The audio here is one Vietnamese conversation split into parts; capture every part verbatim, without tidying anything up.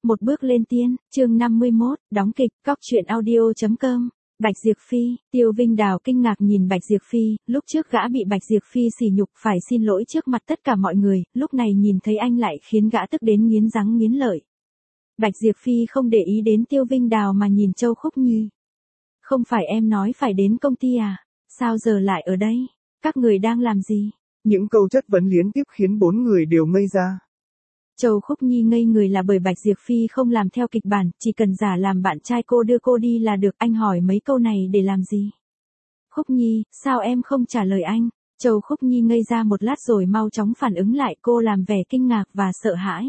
một bước lên tiên, chương năm mươi mốt, đóng kịch, cóc truyện audio.com. Bạch Diệp Phi, Tiêu Vinh Đào kinh ngạc nhìn Bạch Diệp Phi, lúc trước gã bị Bạch Diệp Phi sỉ nhục phải xin lỗi trước mặt tất cả mọi người, lúc này nhìn thấy anh lại khiến gã tức đến nghiến răng nghiến lợi. Bạch Diệp Phi không để ý đến Tiêu Vinh Đào mà nhìn Châu Khúc Nhi. Không phải em nói phải đến công ty à? Sao giờ lại ở đây? Các người đang làm gì? Những câu chất vấn liên tiếp khiến bốn người đều ngây ra. Châu Khúc Nhi ngây người là bởi Bạch Diệp Phi không làm theo kịch bản, chỉ cần giả làm bạn trai cô đưa cô đi là được, anh hỏi mấy câu này để làm gì? Khúc Nhi, sao em không trả lời anh? Châu Khúc Nhi ngây ra một lát rồi mau chóng phản ứng lại, cô làm vẻ kinh ngạc và sợ hãi.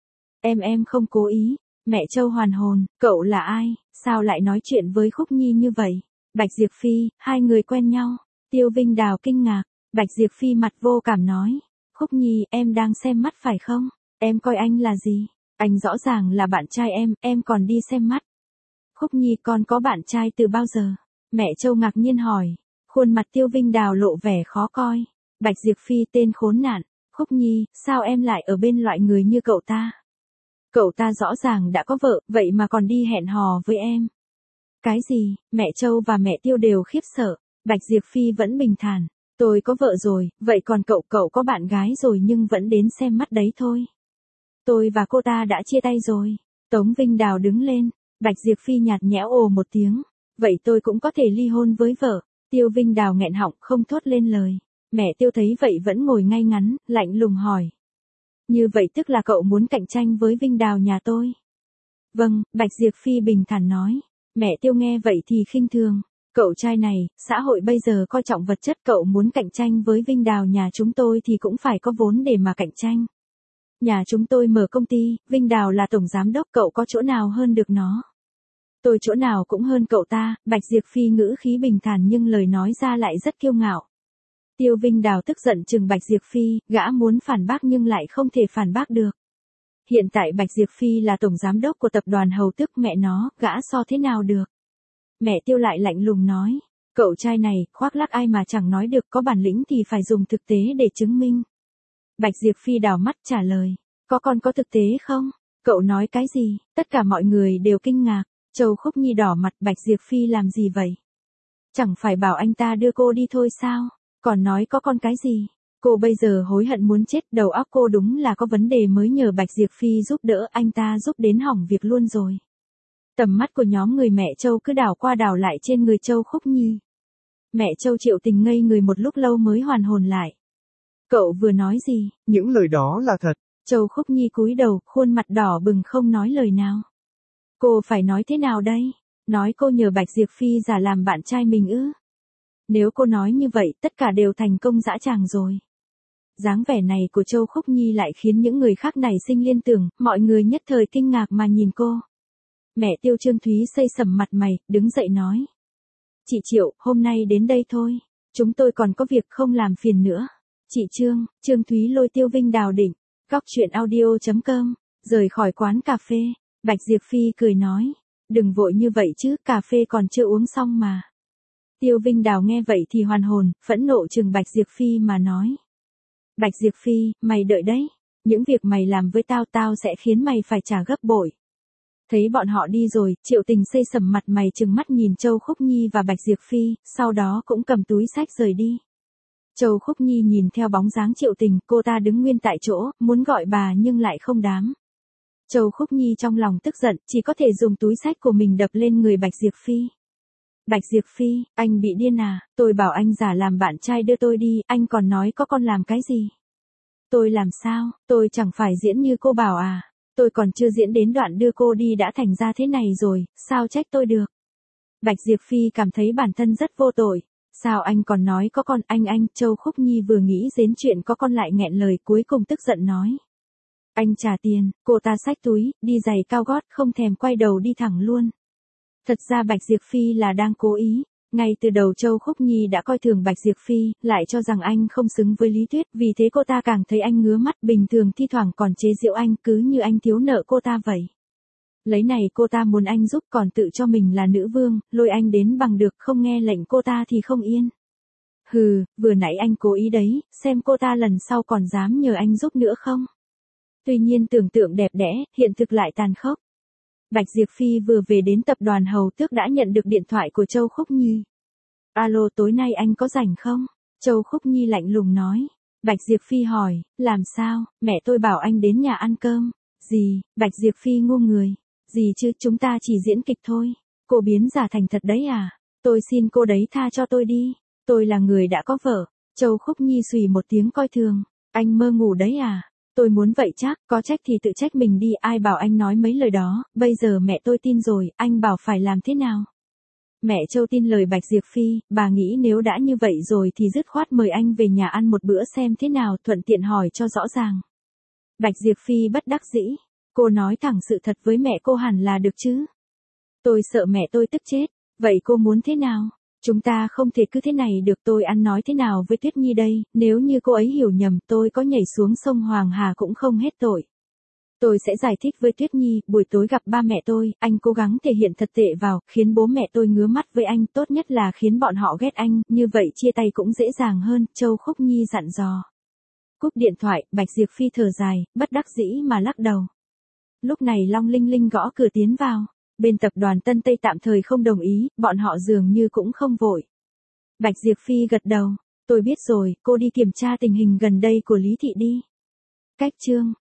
Em em không cố ý. Mẹ Châu hoàn hồn, cậu là ai? Sao lại nói chuyện với Khúc Nhi như vậy? Bạch Diệp Phi, hai người quen nhau. Tiêu Vinh Đào kinh ngạc, Bạch Diệp Phi mặt vô cảm nói. Khúc Nhi, em đang xem mắt phải không? Em coi anh là gì? Anh rõ ràng là bạn trai em, em còn đi xem mắt. Khúc Nhi, con có bạn trai từ bao giờ? Mẹ Châu ngạc nhiên hỏi. Khuôn mặt Tiêu Vinh Đào lộ vẻ khó coi. Bạch Diệp Phi, tên khốn nạn. Khúc Nhi, sao em lại ở bên loại người như cậu ta? Cậu ta rõ ràng đã có vợ, vậy mà còn đi hẹn hò với em. Cái gì? Mẹ Châu và mẹ Tiêu đều khiếp sợ. Bạch Diệp Phi vẫn bình thản. Tôi có vợ rồi, vậy còn cậu cậu có bạn gái rồi nhưng vẫn đến xem mắt đấy thôi. Tôi và cô ta đã chia tay rồi. Tống Vinh Đào đứng lên. Bạch Diệp Phi nhạt nhẽo ồ một tiếng. Vậy tôi cũng có thể ly hôn với vợ. Tiêu Vinh Đào nghẹn họng không thốt lên lời. Mẹ Tiêu thấy vậy vẫn ngồi ngay ngắn, lạnh lùng hỏi. Như vậy tức là cậu muốn cạnh tranh với Vinh Đào nhà tôi? Vâng, Bạch Diệp Phi bình thản nói. Mẹ Tiêu nghe vậy thì khinh thường. Cậu trai này, xã hội bây giờ coi trọng vật chất, cậu muốn cạnh tranh với Vinh Đào nhà chúng tôi thì cũng phải có vốn để mà cạnh tranh. Nhà chúng tôi mở công ty, Vinh Đào là tổng giám đốc, cậu có chỗ nào hơn được nó? Tôi chỗ nào cũng hơn cậu ta. Bạch Diệp Phi ngữ khí bình thản nhưng lời nói ra lại rất kiêu ngạo. Tiêu Vinh Đào tức giận chừng Bạch Diệp Phi, gã muốn phản bác nhưng lại không thể phản bác được. Hiện tại Bạch Diệp Phi là tổng giám đốc của tập đoàn Hầu Tức, mẹ nó, gã so thế nào được? Mẹ Tiêu lại lạnh lùng nói, cậu trai này, khoác lác ai mà chẳng nói được, có bản lĩnh thì phải dùng thực tế để chứng minh. Bạch Diệp Phi đảo mắt trả lời, có con có thực tế không? Cậu nói cái gì? Tất cả mọi người đều kinh ngạc. Châu Khúc Nhi đỏ mặt, Bạch Diệp Phi làm gì vậy? Chẳng phải bảo anh ta đưa cô đi thôi sao? Còn nói có con cái gì? Cô bây giờ hối hận muốn chết, đầu óc cô đúng là có vấn đề, mới nhờ Bạch Diệp Phi giúp đỡ, anh ta giúp đến hỏng việc luôn rồi. Tầm mắt của nhóm người mẹ Châu cứ đảo qua đảo lại trên người Châu Khúc Nhi. Mẹ Châu Triệu Tình ngây người một lúc lâu mới hoàn hồn lại. Cậu vừa nói gì? Những lời đó là thật. Châu Khúc Nhi cúi đầu, khuôn mặt đỏ bừng không nói lời nào. Cô phải nói thế nào đây? Nói cô nhờ Bạch Diệp Phi giả làm bạn trai mình ư? Nếu cô nói như vậy, tất cả đều thành công dã tràng rồi. Dáng vẻ này của Châu Khúc Nhi lại khiến những người khác nảy sinh liên tưởng, mọi người nhất thời kinh ngạc mà nhìn cô. Mẹ Tiêu Trương Thúy xây sầm mặt mày, đứng dậy nói. Chị Triệu, hôm nay đến đây thôi. Chúng tôi còn có việc, không làm phiền nữa. Chị Trương, Trương Thúy lôi Tiêu Vinh Đào đỉnh. Cóc truyện audio.com. Rời khỏi quán cà phê. Bạch Diệp Phi cười nói. Đừng vội như vậy chứ, cà phê còn chưa uống xong mà. Tiêu Vinh Đào nghe vậy thì hoàn hồn, phẫn nộ chừng Bạch Diệp Phi mà nói. Bạch Diệp Phi, mày đợi đấy. Những việc mày làm với tao tao sẽ khiến mày phải trả gấp bội. Thấy bọn họ đi rồi, Triệu Tình xây sầm mặt mày trừng mắt nhìn Châu Khúc Nhi và Bạch Diệp Phi, sau đó cũng cầm túi xách rời đi. Châu Khúc Nhi nhìn theo bóng dáng Triệu Tình, cô ta đứng nguyên tại chỗ, muốn gọi bà nhưng lại không dám. Châu Khúc Nhi trong lòng tức giận, chỉ có thể dùng túi xách của mình đập lên người Bạch Diệp Phi. Bạch Diệp Phi, anh bị điên à? Tôi bảo anh giả làm bạn trai đưa tôi đi, anh còn nói có con làm cái gì? Tôi làm sao? Tôi chẳng phải diễn như cô bảo à? Tôi còn chưa diễn đến đoạn đưa cô đi đã thành ra thế này rồi, sao trách tôi được? Bạch Diệp Phi cảm thấy bản thân rất vô tội. Sao anh còn nói có con? Anh anh, Châu Khúc Nhi vừa nghĩ đến chuyện có con lại nghẹn lời, cuối cùng tức giận nói. Anh trả tiền. Cô ta xách túi, đi giày cao gót, không thèm quay đầu đi thẳng luôn. Thật ra Bạch Diệp Phi là đang cố ý. Ngay từ đầu Châu Khúc Nhi đã coi thường Bạch Diệp Phi, lại cho rằng anh không xứng với Lý Tuyết, vì thế cô ta càng thấy anh ngứa mắt, bình thường thi thoảng còn chế giễu anh, cứ như anh thiếu nợ cô ta vậy. Lấy này cô ta muốn anh giúp, còn tự cho mình là nữ vương, lôi anh đến bằng được, không nghe lệnh cô ta thì không yên. Hừ, vừa nãy anh cố ý đấy, xem cô ta lần sau còn dám nhờ anh giúp nữa không? Tuy nhiên tưởng tượng đẹp đẽ, hiện thực lại tàn khốc. Bạch Diệp Phi vừa về đến tập đoàn Hầu Tước đã nhận được điện thoại của Châu Khúc Nhi. Alo, tối nay anh có rảnh không? Châu Khúc Nhi lạnh lùng nói. Bạch Diệp Phi hỏi, làm sao, mẹ tôi bảo anh đến nhà ăn cơm. Gì? Bạch Diệp Phi ngu người. Gì chứ, chúng ta chỉ diễn kịch thôi. Cô biến giả thành thật đấy à? Tôi xin cô đấy tha cho tôi đi. Tôi là người đã có vợ. Châu Khúc Nhi xùy một tiếng coi thường. Anh mơ ngủ đấy à? Tôi muốn vậy chắc, có trách thì tự trách mình đi, ai bảo anh nói mấy lời đó, bây giờ mẹ tôi tin rồi, anh bảo phải làm thế nào? Mẹ Châu tin lời Bạch Diệp Phi, bà nghĩ nếu đã như vậy rồi thì dứt khoát mời anh về nhà ăn một bữa xem thế nào, thuận tiện hỏi cho rõ ràng. Bạch Diệp Phi bất đắc dĩ, cô nói thẳng sự thật với mẹ cô hẳn là được chứ. Tôi sợ mẹ tôi tức chết, vậy cô muốn thế nào? Chúng ta không thể cứ thế này được, tôi ăn nói thế nào với Tuyết Nhi đây, nếu như cô ấy hiểu nhầm tôi có nhảy xuống sông Hoàng Hà cũng không hết tội. Tôi sẽ giải thích với Tuyết Nhi, buổi tối gặp ba mẹ tôi, anh cố gắng thể hiện thật tệ vào, khiến bố mẹ tôi ngứa mắt với anh, tốt nhất là khiến bọn họ ghét anh, như vậy chia tay cũng dễ dàng hơn, Châu Khúc Nhi dặn dò. Cúp điện thoại, Bạch Diệp Phi thở dài, bất đắc dĩ mà lắc đầu. Lúc này Long Linh Linh gõ cửa tiến vào. Bên tập đoàn Tân Tây tạm thời không đồng ý, bọn họ dường như cũng không vội. Bạch Diệp Phi gật đầu, tôi biết rồi, cô đi kiểm tra tình hình gần đây của Lý Thị đi. Cách chương